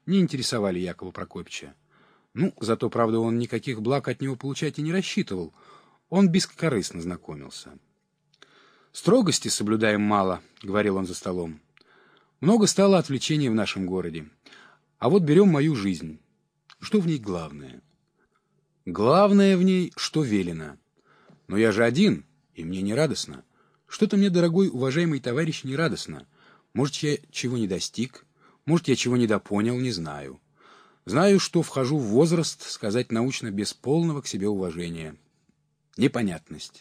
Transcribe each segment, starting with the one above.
не интересовали Якова Прокопьевича. Ну, зато, правда, он никаких благ от него получать и не рассчитывал. Он бескорыстно знакомился. «Строгости соблюдаем мало», — говорил он за столом. «Много стало отвлечений в нашем городе. А вот берем мою жизнь. Что в ней главное? Главное в ней, что велено. Но я же один, и мне не радостно. Что-то мне, дорогой, уважаемый товарищ, не радостно. Может, я чего не достиг, может, я чего недопонял, не знаю. Знаю, что вхожу в возраст, сказать научно, без полного к себе уважения. Непонятность».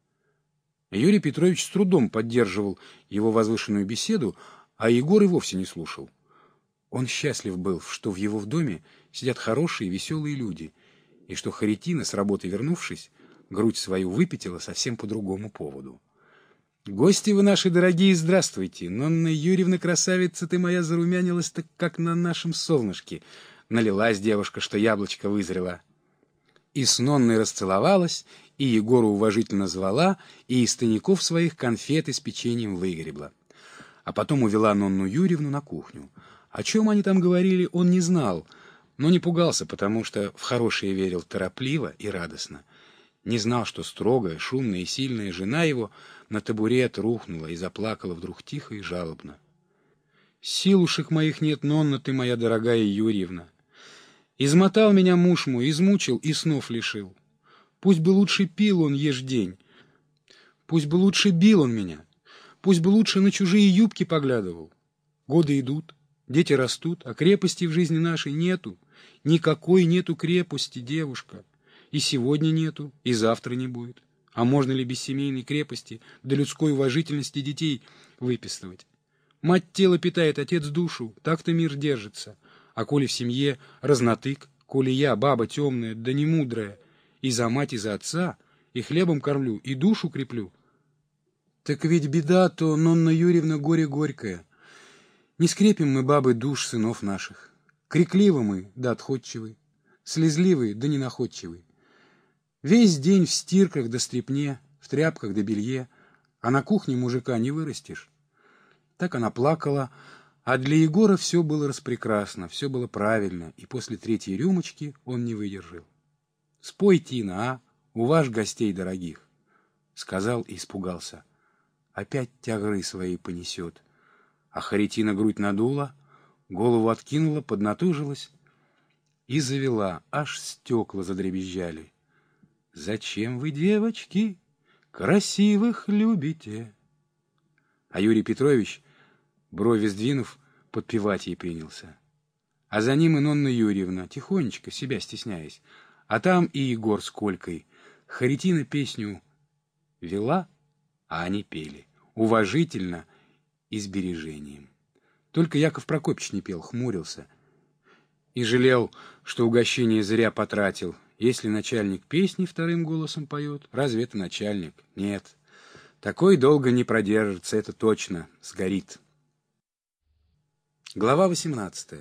Юрий Петрович с трудом поддерживал его возвышенную беседу, а Егор и вовсе не слушал. Он счастлив был, что в его доме сидят хорошие, веселые люди, и что Харитина, с работы вернувшись, грудь свою выпятила совсем по другому поводу. «Гости вы наши дорогие, здравствуйте! Нонна Юрьевна, красавица ты моя, зарумянилась так, как на нашем солнышке. Налилась девушка, что яблочко вызрела». И с Нонной расцеловалась, и Егору уважительно звала, и из тайников своих конфеты с печеньем выгребла. А потом увела Нонну Юрьевну на кухню. О чем они там говорили, он не знал, но не пугался, потому что в хорошее верил торопливо и радостно. Не знал, что строгая, шумная и сильная жена его на табурет рухнула и заплакала вдруг тихо и жалобно. «Силушек моих нет, Нонна ты моя дорогая Юрьевна. Измотал меня муж мой, измучил и снов лишил. Пусть бы лучше пил он еждень, пусть бы лучше бил он меня, пусть бы лучше на чужие юбки поглядывал. Годы идут, дети растут, а крепости в жизни нашей нету. Никакой нету крепости, девушка. И сегодня нету, и завтра не будет. А можно ли без семейной крепости до людской уважительности детей выписывать? Мать тело питает, отец душу, так-то мир держится. А коли в семье разнотык, коли я, баба темная, да не мудрая, и за мать, и за отца, и хлебом кормлю, и душу креплю, так ведь беда то, Нонна Юрьевна, горе горькое. Не скрепим мы, бабы, душ сынов наших. Крикливы мы, да отходчивы, слезливы, да ненаходчивы. Весь день в стирках да стряпне, в тряпках да белье, а на кухне мужика не вырастешь». Так она плакала, а для Егора все было распрекрасно, все было правильно, и после третьей рюмочки он не выдержал. «Спой, Тина, а, у ваш гостей дорогих», — сказал и испугался. Опять тягры свои понесет. А Харитина грудь надула, голову откинула, поднатужилась и завела, аж стекла задребезжали. «Зачем вы, девочки, красивых любите?» А Юрий Петрович, брови сдвинув, подпевать ей принялся. А за ним и Нонна Юрьевна, тихонечко, себя стесняясь. А там и Егор с Колькой. Харитина песню вела, а они пели. Уважительно и с бережением. Только Яков Прокопьевич не пел, хмурился. И жалел, что угощение зря потратил. Если начальник песни вторым голосом поет, разве это начальник? Нет. Такой долго не продержится, это точно, сгорит. Глава 18.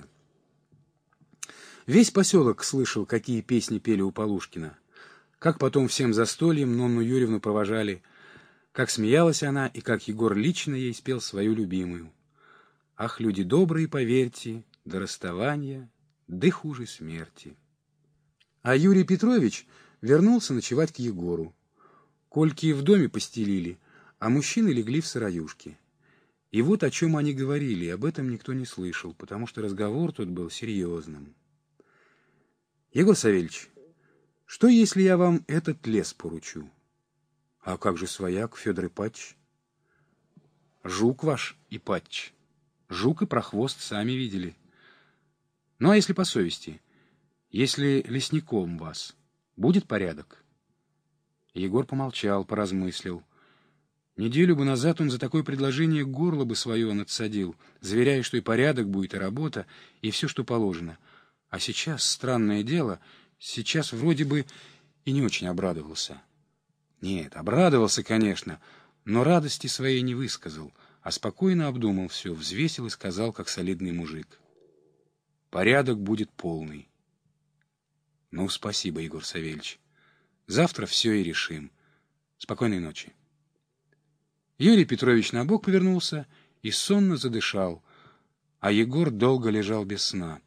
Весь поселок слышал, какие песни пели у Полушкина. Как потом всем застольем Нонну Юрьевну провожали, как смеялась она и как Егор лично ей спел свою любимую. «Ах, люди добрые, поверьте, до расставания, да хуже смерти». А Юрий Петрович вернулся ночевать к Егору. Кольки в доме постелили, а мужчины легли в сыроюшке. И вот о чем они говорили, об этом никто не слышал, потому что разговор тут был серьезным. «Егор Савельич, что, если я вам этот лес поручу?» «А как же свояк, Федор Ипатьич?» «Жук ваш, Ипатьич. Жук и прохвост сами видели. Ну, а если по совести, если лесником вас, будет порядок?» Егор помолчал, поразмыслил. Неделю бы назад он за такое предложение горло бы свое надсадил, заверяя, что и порядок будет, и работа, и все, что положено. А сейчас, странное дело, сейчас вроде бы и не очень обрадовался. Нет, обрадовался, конечно, но радости своей не высказал, а спокойно обдумал все, взвесил и сказал, как солидный мужик. «Порядок будет полный». «Ну, спасибо, Егор Савельич. Завтра все и решим. Спокойной ночи». Юрий Петрович набок повернулся и сонно задышал, а Егор долго лежал без сна.